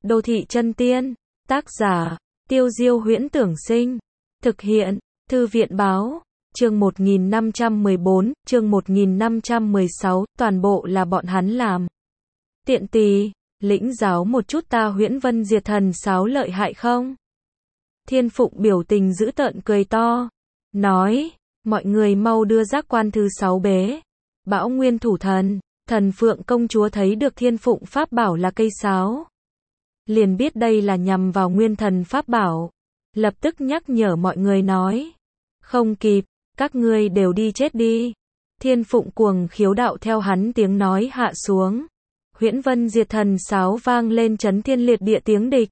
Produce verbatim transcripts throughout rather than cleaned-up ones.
Đô thị chân tiên. Tác giả, Tiêu Diêu Huyễn Tưởng Sinh. Thực hiện, Thư viện Báo. Chương một nghìn năm trăm mười bốn, chương một nghìn năm trăm mười sáu, toàn bộ là bọn hắn làm. Tiện tỳ, lĩnh giáo một chút ta Huyễn Vân Diệt Thần Sáo lợi hại không? Thiên Phụng biểu tình dữ tợn cười to, nói, mọi người mau đưa giác quan thứ sáu bế. Bão Nguyên Thủ Thần, Thần Phượng công chúa thấy được Thiên Phụng pháp bảo là cây sáo, liền biết đây là nhằm vào Nguyên Thần pháp bảo, lập tức nhắc nhở mọi người nói, không kịp, các ngươi đều đi chết đi. Thiên Phụng cuồng khiếu đạo theo hắn tiếng nói hạ xuống. Huyễn Vân Diệt Thần Sáo vang lên chấn thiên liệt địa tiếng địch.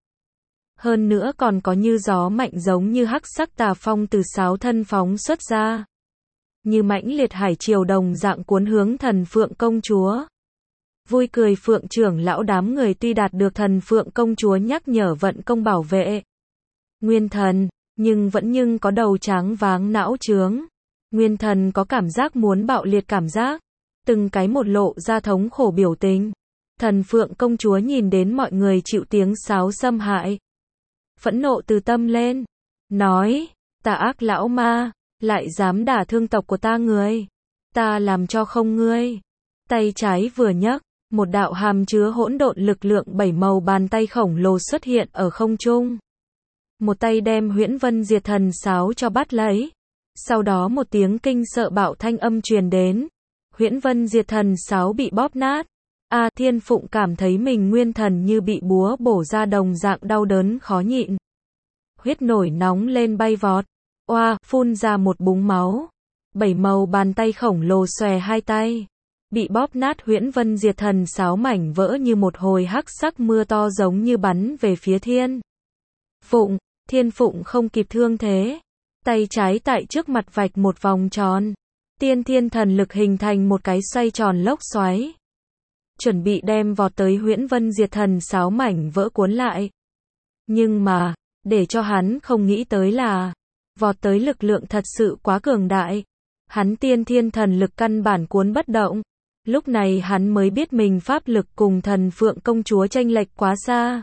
Hơn nữa còn có như gió mạnh giống như hắc sắc tà phong từ sáo thân phóng xuất ra. Như mãnh liệt hải triều đồng dạng cuốn hướng Thần Phượng công chúa. Vui cười Phượng trưởng lão đám người tuy đạt được Thần Phượng công chúa nhắc nhở vận công bảo vệ Nguyên Thần, nhưng vẫn nhưng có đầu tráng váng não trướng. Nguyên Thần có cảm giác muốn bạo liệt cảm giác, từng cái một lộ ra thống khổ biểu tình. Thần Phượng công chúa nhìn đến mọi người chịu tiếng sáo xâm hại, phẫn nộ từ tâm lên, nói, tà ác lão ma, lại dám đả thương tộc của ta người, ta làm cho không ngươi. Tay trái vừa nhấc, một đạo hàm chứa hỗn độn lực lượng bảy màu bàn tay khổng lồ xuất hiện ở không trung. Một tay đem Huyễn Vân Diệt Thần Sáo cho bắt lấy. Sau đó một tiếng kinh sợ bạo thanh âm truyền đến. Huyễn Vân Diệt Thần Sáo bị bóp nát. A à, Thiên Phụng cảm thấy mình nguyên thần như bị búa bổ ra đồng dạng đau đớn khó nhịn. Huyết nổi nóng lên bay vọt. Oa, phun ra một búng máu. Bảy màu bàn tay khổng lồ xòe hai tay. Bị bóp nát Huyễn Vân Diệt Thần Sáo mảnh vỡ như một hồi hắc sắc mưa to giống như bắn về phía Thiên Phụng. Thiên Phụng không kịp thương thế. Tay trái tại trước mặt vạch một vòng tròn. Tiên thiên thần lực hình thành một cái xoay tròn lốc xoáy. Chuẩn bị đem vọt tới Huyễn Vân Diệt Thần Sáo mảnh vỡ cuốn lại. Nhưng mà, để cho hắn không nghĩ tới là, vọt tới lực lượng thật sự quá cường đại. Hắn tiên thiên thần lực căn bản cuốn bất động. Lúc này hắn mới biết mình pháp lực cùng Thần Phượng công chúa chênh lệch quá xa.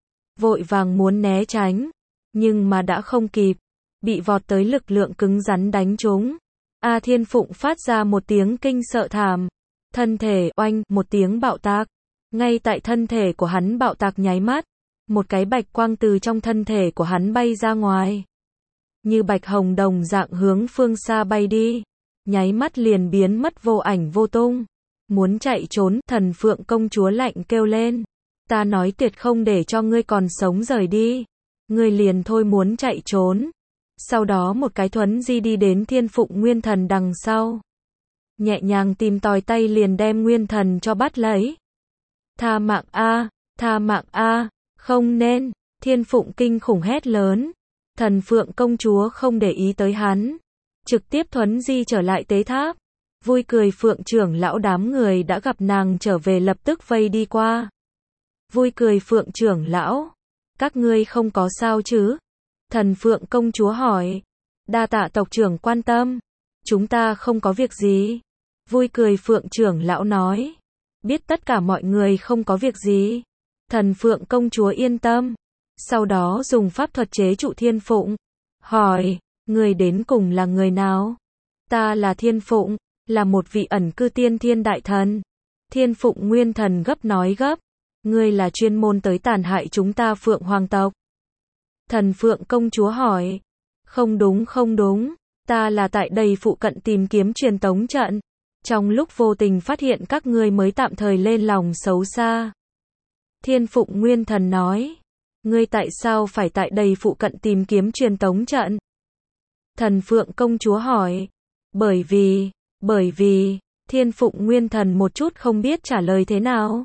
Vội vàng muốn né tránh, nhưng mà đã không kịp. Bị vọt tới lực lượng cứng rắn đánh trúng. A Thiên Phụng phát ra một tiếng kinh sợ thảm. Thân thể oanh một tiếng bạo tạc. Ngay tại thân thể của hắn bạo tạc nháy mắt, một cái bạch quang từ trong thân thể của hắn bay ra ngoài. Như bạch hồng đồng dạng hướng phương xa bay đi. Nháy mắt liền biến mất vô ảnh vô tung. Muốn chạy trốn, Thần Phượng công chúa lạnh kêu lên. Ta nói tuyệt không để cho ngươi còn sống rời đi. Ngươi liền thôi muốn chạy trốn. Sau đó một cái thuấn di đi đến Thiên Phụng Nguyên Thần đằng sau. Nhẹ nhàng tìm tòi tay liền đem Nguyên Thần cho bắt lấy. Tha mạng a, tha mạng a, không nên. Thiên Phụng kinh khủng hét lớn. Thần Phượng công chúa không để ý tới hắn, trực tiếp thuấn di trở lại tế tháp. Vui cười Phượng trưởng lão đám người đã gặp nàng trở về lập tức vây đi qua. Vui cười Phượng trưởng lão, các ngươi không có sao chứ? Thần Phượng công chúa hỏi. Đa tạ tộc trưởng quan tâm, chúng ta không có việc gì. Vui cười Phượng trưởng lão nói. Biết tất cả mọi người không có việc gì. Thần Phượng công chúa yên tâm. Sau đó dùng pháp thuật chế trụ Thiên Phụng. Hỏi, người đến cùng là người nào? Ta là Thiên Phụng, là một vị ẩn cư tiên thiên đại thần. Thiên Phụng Nguyên Thần gấp nói gấp. Ngươi là chuyên môn tới tàn hại chúng ta Phượng Hoàng tộc. Thần Phượng công chúa hỏi. Không đúng không đúng, ta là tại đây phụ cận tìm kiếm truyền tống trận. Trong lúc vô tình phát hiện các ngươi mới tạm thời lên lòng xấu xa. Thiên Phụng Nguyên Thần nói. Ngươi tại sao phải tại đây phụ cận tìm kiếm truyền tống trận? Thần Phượng công chúa hỏi. Bởi vì, bởi vì, Thiên Phụng Nguyên Thần một chút không biết trả lời thế nào.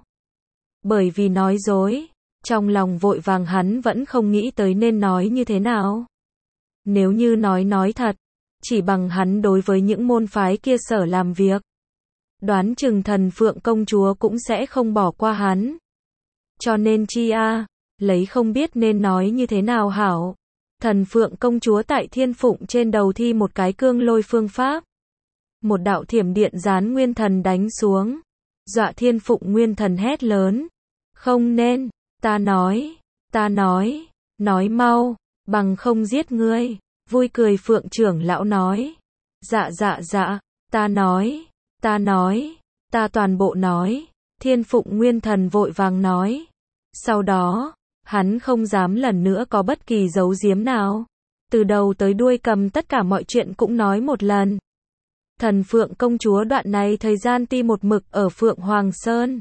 Bởi vì nói dối. Trong lòng vội vàng hắn vẫn không nghĩ tới nên nói như thế nào. Nếu như nói nói thật, chỉ bằng hắn đối với những môn phái kia sở làm việc, đoán chừng Thần Phượng công chúa cũng sẽ không bỏ qua hắn. Cho nên chi a, lấy không biết nên nói như thế nào hảo. Thần Phượng công chúa tại Thiên Phụng trên đầu thi một cái cương lôi phương pháp. Một đạo thiểm điện gián Nguyên Thần đánh xuống. Dọa Thiên Phụng Nguyên Thần hét lớn. Không nên. Ta nói, ta nói, nói mau, bằng không giết ngươi. Vui cười Phượng trưởng lão nói. Dạ dạ dạ, ta nói, ta nói, ta toàn bộ nói. Thiên Phụng Nguyên Thần vội vàng nói. Sau đó, hắn không dám lần nữa có bất kỳ giấu giếm nào. Từ đầu tới đuôi cầm tất cả mọi chuyện cũng nói một lần. Thần Phượng công chúa đoạn này thời gian ti một mực ở Phượng Hoàng Sơn.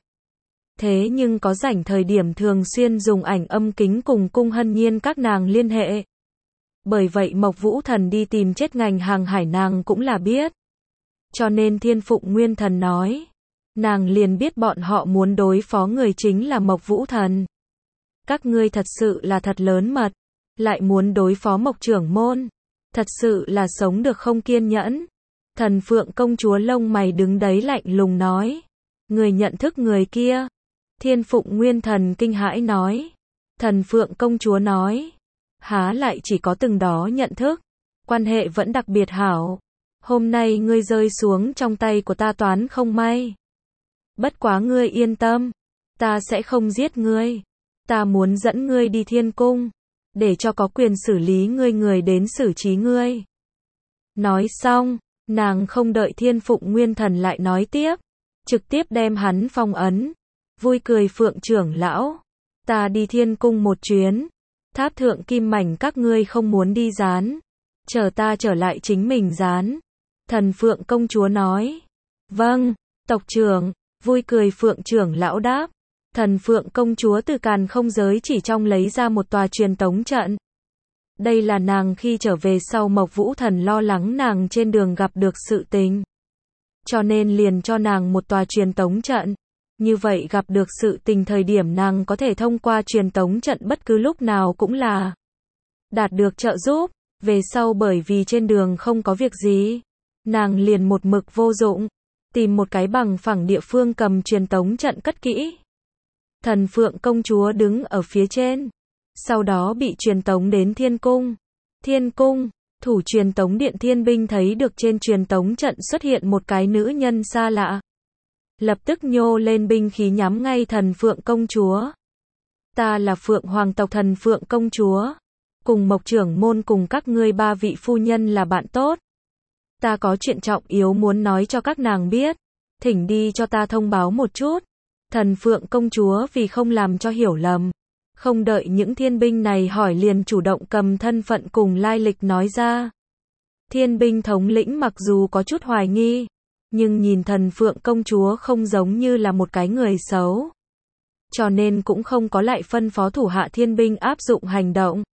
Thế nhưng có rảnh thời điểm thường xuyên dùng ảnh âm kính cùng Cung Hân Nhiên các nàng liên hệ. Bởi vậy Mộc Vũ Thần đi tìm chết ngành hàng hải nàng cũng là biết. Cho nên Thiên Phụng Nguyên Thần nói. Nàng liền biết bọn họ muốn đối phó người chính là Mộc Vũ Thần. Các ngươi thật sự là thật lớn mật. Lại muốn đối phó Mộc trưởng môn. Thật sự là sống được không kiên nhẫn. Thần Phượng công chúa lông mày đứng đấy lạnh lùng nói. Người nhận thức người kia. Thiên Phụng Nguyên Thần kinh hãi nói. Thần Phượng công chúa nói. Há lại chỉ có từng đó nhận thức. Quan hệ vẫn đặc biệt hảo. Hôm nay ngươi rơi xuống trong tay của ta toán không may. Bất quá ngươi yên tâm. Ta sẽ không giết ngươi. Ta muốn dẫn ngươi đi thiên cung. Để cho có quyền xử lý ngươi người đến xử trí ngươi. Nói xong, nàng không đợi Thiên Phụng Nguyên Thần lại nói tiếp. Trực tiếp đem hắn phong ấn. Vui cười Phượng trưởng lão. Ta đi thiên cung một chuyến. Tháp thượng kim mảnh các ngươi không muốn đi gián. Chờ ta trở lại chính mình gián. Thần Phượng công chúa nói. Vâng, tộc trưởng. Vui cười Phượng trưởng lão đáp. Thần Phượng công chúa từ càn không giới chỉ trong lấy ra một tòa truyền tống trận. Đây là nàng khi trở về sau Mộc Vũ Thần lo lắng nàng trên đường gặp được sự tình. Cho nên liền cho nàng một tòa truyền tống trận. Như vậy gặp được sự tình thời điểm nàng có thể thông qua truyền tống trận bất cứ lúc nào cũng là đạt được trợ giúp. Về sau bởi vì trên đường không có việc gì, nàng liền một mực vô dụng, tìm một cái bằng phẳng địa phương cầm truyền tống trận cất kỹ. Thần Phượng công chúa đứng ở phía trên, sau đó bị truyền tống đến thiên cung. Thiên cung, thủ truyền tống điện thiên binh thấy được trên truyền tống trận xuất hiện một cái nữ nhân xa lạ. Lập tức nhô lên binh khí nhắm ngay Thần Phượng công chúa. Ta là Phượng Hoàng tộc Thần Phượng công chúa. Cùng Mộc trưởng môn cùng các ngươi ba vị phu nhân là bạn tốt. Ta có chuyện trọng yếu muốn nói cho các nàng biết. Thỉnh đi cho ta thông báo một chút. Thần Phượng công chúa vì không làm cho hiểu lầm. Không đợi những thiên binh này hỏi liền chủ động cầm thân phận cùng lai lịch nói ra. Thiên binh thống lĩnh mặc dù có chút hoài nghi. Nhưng nhìn Thần Phượng công chúa không giống như là một cái người xấu. Cho nên cũng không có lại phân phó thủ hạ thiên binh áp dụng hành động.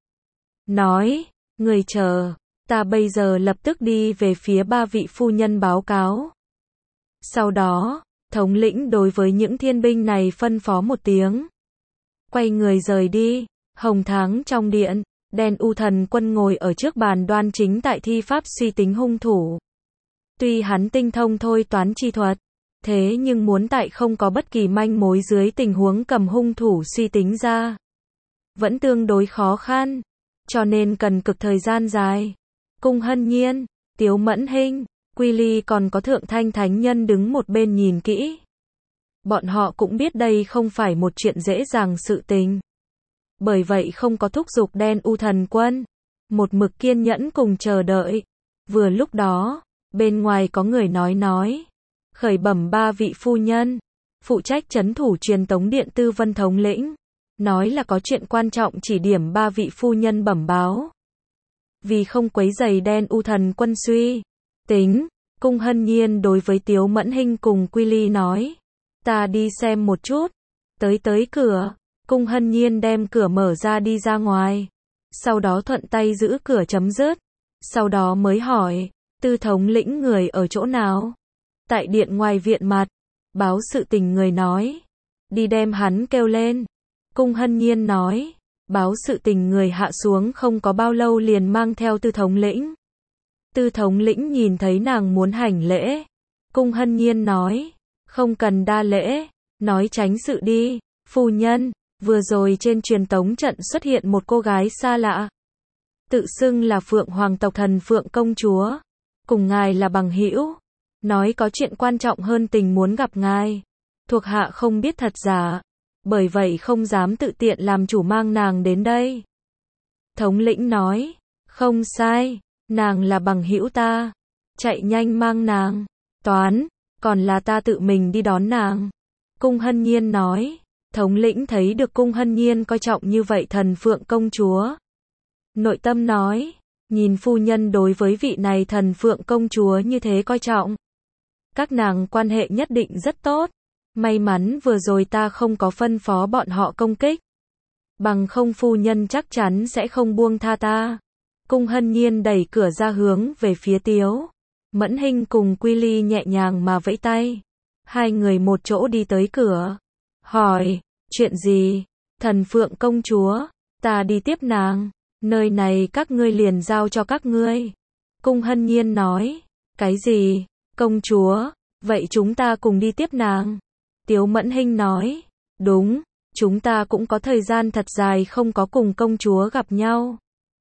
Nói, người chờ, ta bây giờ lập tức đi về phía ba vị phu nhân báo cáo. Sau đó, thống lĩnh đối với những thiên binh này phân phó một tiếng. Quay người rời đi, hồng tháng trong điện, đen u thần quân ngồi ở trước bàn đoan chính tại thi pháp suy tính hung thủ. Tuy hắn tinh thông thôi toán chi thuật, thế nhưng muốn tại không có bất kỳ manh mối dưới tình huống cầm hung thủ suy tính ra. Vẫn tương đối khó khăn, cho nên cần cực thời gian dài. Cung Hân Nhiên, Tiếu Mẫn Hinh, Quy Ly còn có Thượng Thanh Thánh Nhân đứng một bên nhìn kỹ. Bọn họ cũng biết đây không phải một chuyện dễ dàng sự tình. Bởi vậy không có thúc giục đen u thần quân. Một mực kiên nhẫn cùng chờ đợi. Vừa lúc đó, bên ngoài có người nói nói. Khởi bẩm ba vị phu nhân. Phụ trách trấn thủ truyền tống điện Tư Vân thống lĩnh. Nói là có chuyện quan trọng chỉ điểm ba vị phu nhân bẩm báo. Vì không quấy rầy đen u thần quân suy tính, Cung Hân Nhiên đối với Tiếu Mẫn Hinh cùng Quy Ly nói. Ta đi xem một chút. Tới tới cửa, Cung Hân Nhiên đem cửa mở ra đi ra ngoài. Sau đó thuận tay giữ cửa chấm dứt. Sau đó mới hỏi, Tư thống lĩnh người ở chỗ nào? Tại điện ngoài viện mặt. Báo sự tình người nói. Đi đem hắn kêu lên. Cung Hân Nhiên nói. Báo sự tình người hạ xuống không có bao lâu liền mang theo Tư thống lĩnh. Tư thống lĩnh nhìn thấy nàng muốn hành lễ. Cung Hân Nhiên nói. Không cần đa lễ. Nói tránh sự đi. Phu nhân, vừa rồi trên truyền tống trận xuất hiện một cô gái xa lạ. Tự xưng là Phượng Hoàng tộc Thần Phượng công chúa. Cùng ngài là bằng hữu. Nói có chuyện quan trọng hơn tình muốn gặp ngài. Thuộc hạ không biết thật giả. bởi vậy không dám tự tiện làm chủ mang nàng đến đây. Thống lĩnh nói, không sai, nàng là bằng hữu ta, chạy nhanh mang nàng, toán, còn là ta tự mình đi đón nàng. Cung Hân Nhiên nói, thống lĩnh thấy được Cung Hân Nhiên coi trọng như vậy Thần Phượng công chúa. Nội tâm nói, nhìn phu nhân đối với vị này Thần Phượng công chúa như thế coi trọng. Các nàng quan hệ nhất định rất tốt, may mắn vừa rồi ta không có phân phó bọn họ công kích. Bằng không phu nhân chắc chắn sẽ không buông tha ta. Cung Hân Nhiên đẩy cửa ra hướng về phía Tiếu Mẫn Hinh cùng Quy Ly nhẹ nhàng mà vẫy tay. Hai người một chỗ đi tới cửa. Hỏi, chuyện gì? Thần Phượng công chúa, ta đi tiếp nàng. Nơi này các ngươi liền giao cho các ngươi. Cung Hân Nhiên nói, cái gì? Công chúa, vậy chúng ta cùng đi tiếp nàng. Tiếu Mẫn Hinh nói, đúng, chúng ta cũng có thời gian thật dài không có cùng công chúa gặp nhau.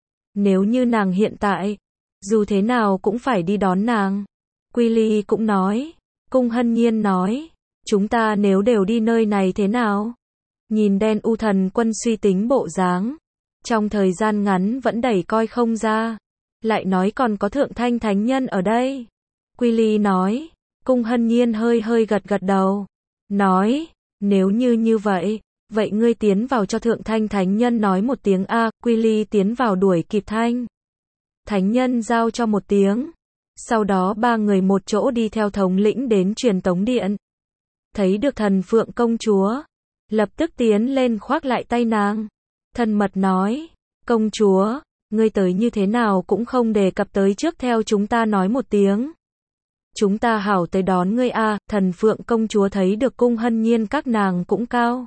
Nếu như nàng hiện tại, dù thế nào cũng phải đi đón nàng. Quy Ly cũng nói, Cung Hân Nhiên nói, chúng ta nếu đều đi nơi này thế nào? Nhìn đen u thần quân suy tính bộ dáng, trong thời gian ngắn vẫn đẩy coi không ra, lại nói còn có thượng thanh thánh nhân ở đây. Quy Ly nói, Cung Hân Nhiên hơi hơi gật gật đầu, nói, nếu như như vậy, vậy ngươi tiến vào cho thượng thanh thánh nhân nói một tiếng a. Quy Ly tiến vào đuổi kịp thanh thánh nhân giao cho một tiếng. Sau đó ba người một chỗ đi theo thống lĩnh đến truyền tống điện. Thấy được Thần Phượng công chúa, lập tức tiến lên khoác lại tay nàng. Thân mật nói, công chúa, ngươi tới như thế nào cũng không đề cập tới trước theo chúng ta nói một tiếng. Chúng ta hảo tới đón ngươi a. Thần Phượng công chúa thấy được Cung Hân Nhiên các nàng cũng cao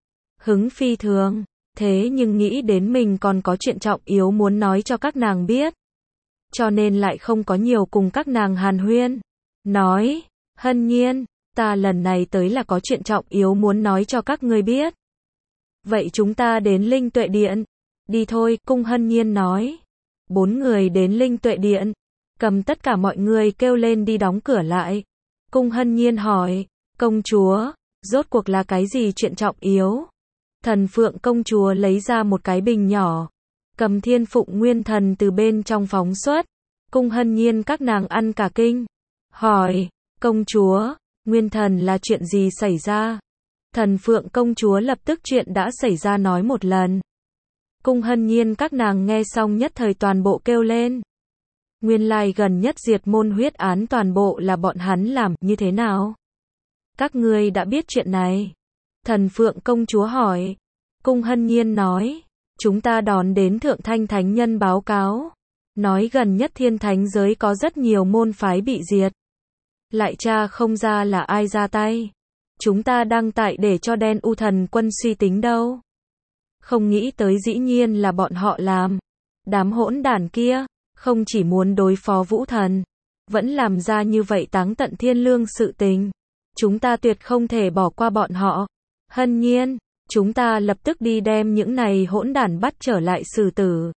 hứng phi thường, thế nhưng nghĩ đến mình còn có chuyện trọng yếu muốn nói cho các nàng biết. Cho nên lại không có nhiều cùng các nàng hàn huyên. Nói, Hân Nhiên, ta lần này tới là có chuyện trọng yếu muốn nói cho các ngươi biết. Vậy chúng ta đến Linh Tuệ Điện. Đi thôi, Cung Hân Nhiên nói. Bốn người đến Linh Tuệ Điện, cầm tất cả mọi người kêu lên đi đóng cửa lại. Cung Hân Nhiên hỏi, công chúa, rốt cuộc là cái gì chuyện trọng yếu? Thần Phượng công chúa lấy ra một cái bình nhỏ, cầm Thiên Phụng Nguyên Thần từ bên trong phóng xuất. Cung Hân Nhiên các nàng ăn cả kinh. Hỏi, công chúa, Nguyên Thần là chuyện gì xảy ra? Thần Phượng công chúa lập tức chuyện đã xảy ra nói một lần. Cung Hân Nhiên các nàng nghe xong nhất thời toàn bộ kêu lên. Nguyên lai gần nhất diệt môn huyết án toàn bộ là bọn hắn làm, như thế nào? Các ngươi đã biết chuyện này? Thần Phượng công chúa hỏi. Cung Hân Nhiên nói, chúng ta đón đến Thượng Thanh Thánh Nhân báo cáo. Nói gần nhất thiên thánh giới có rất nhiều môn phái bị diệt. Lại tra không ra là ai ra tay. Chúng ta đang tại để cho đen u thần quân suy tính đâu. Không nghĩ tới dĩ nhiên là bọn họ làm. Đám hỗn đản kia, không chỉ muốn đối phó vũ thần, vẫn làm ra như vậy táng tận thiên lương sự tình. Chúng ta tuyệt không thể bỏ qua bọn họ. Hân Nhiên, chúng ta lập tức đi đem những này hỗn đản bắt trở lại xử tử.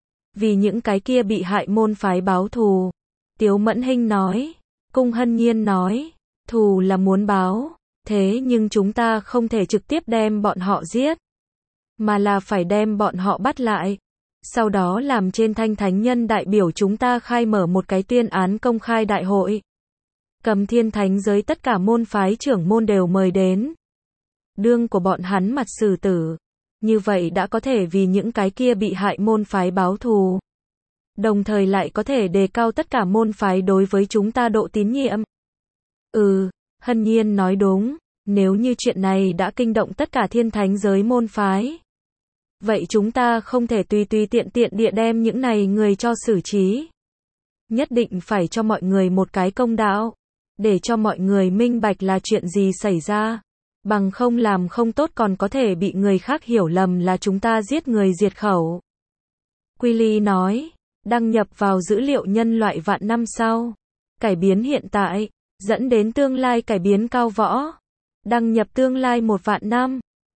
Vì những cái kia bị hại môn phái báo thù. Tiếu Mẫn Hinh nói. Cung Hân Nhiên nói, thù là muốn báo, thế nhưng chúng ta không thể trực tiếp đem bọn họ giết, mà là phải đem bọn họ bắt lại. Sau đó làm trên Thanh Thánh Nhân đại biểu chúng ta khai mở một cái tuyên án công khai đại hội. Cầm thiên thánh giới tất cả môn phái trưởng môn đều mời đến. Đương của bọn hắn mặt xử tử. Như vậy đã có thể vì những cái kia bị hại môn phái báo thù. Đồng thời lại có thể đề cao tất cả môn phái đối với chúng ta độ tín nhiệm. Ừ, Hân Nhiên nói đúng, nếu như chuyện này đã kinh động tất cả thiên thánh giới môn phái. Vậy chúng ta không thể tùy tùy tiện tiện địa đem những này người cho xử trí. Nhất định phải cho mọi người một cái công đạo, để cho mọi người minh bạch là chuyện gì xảy ra. Bằng không làm không tốt còn có thể bị người khác hiểu lầm là chúng ta giết người diệt khẩu. Quy Ly nói, đăng nhập vào dữ liệu nhân loại vạn năm sau. Cải biến hiện tại, dẫn đến tương lai cải biến cao võ. Đăng nhập tương lai một vạn năm.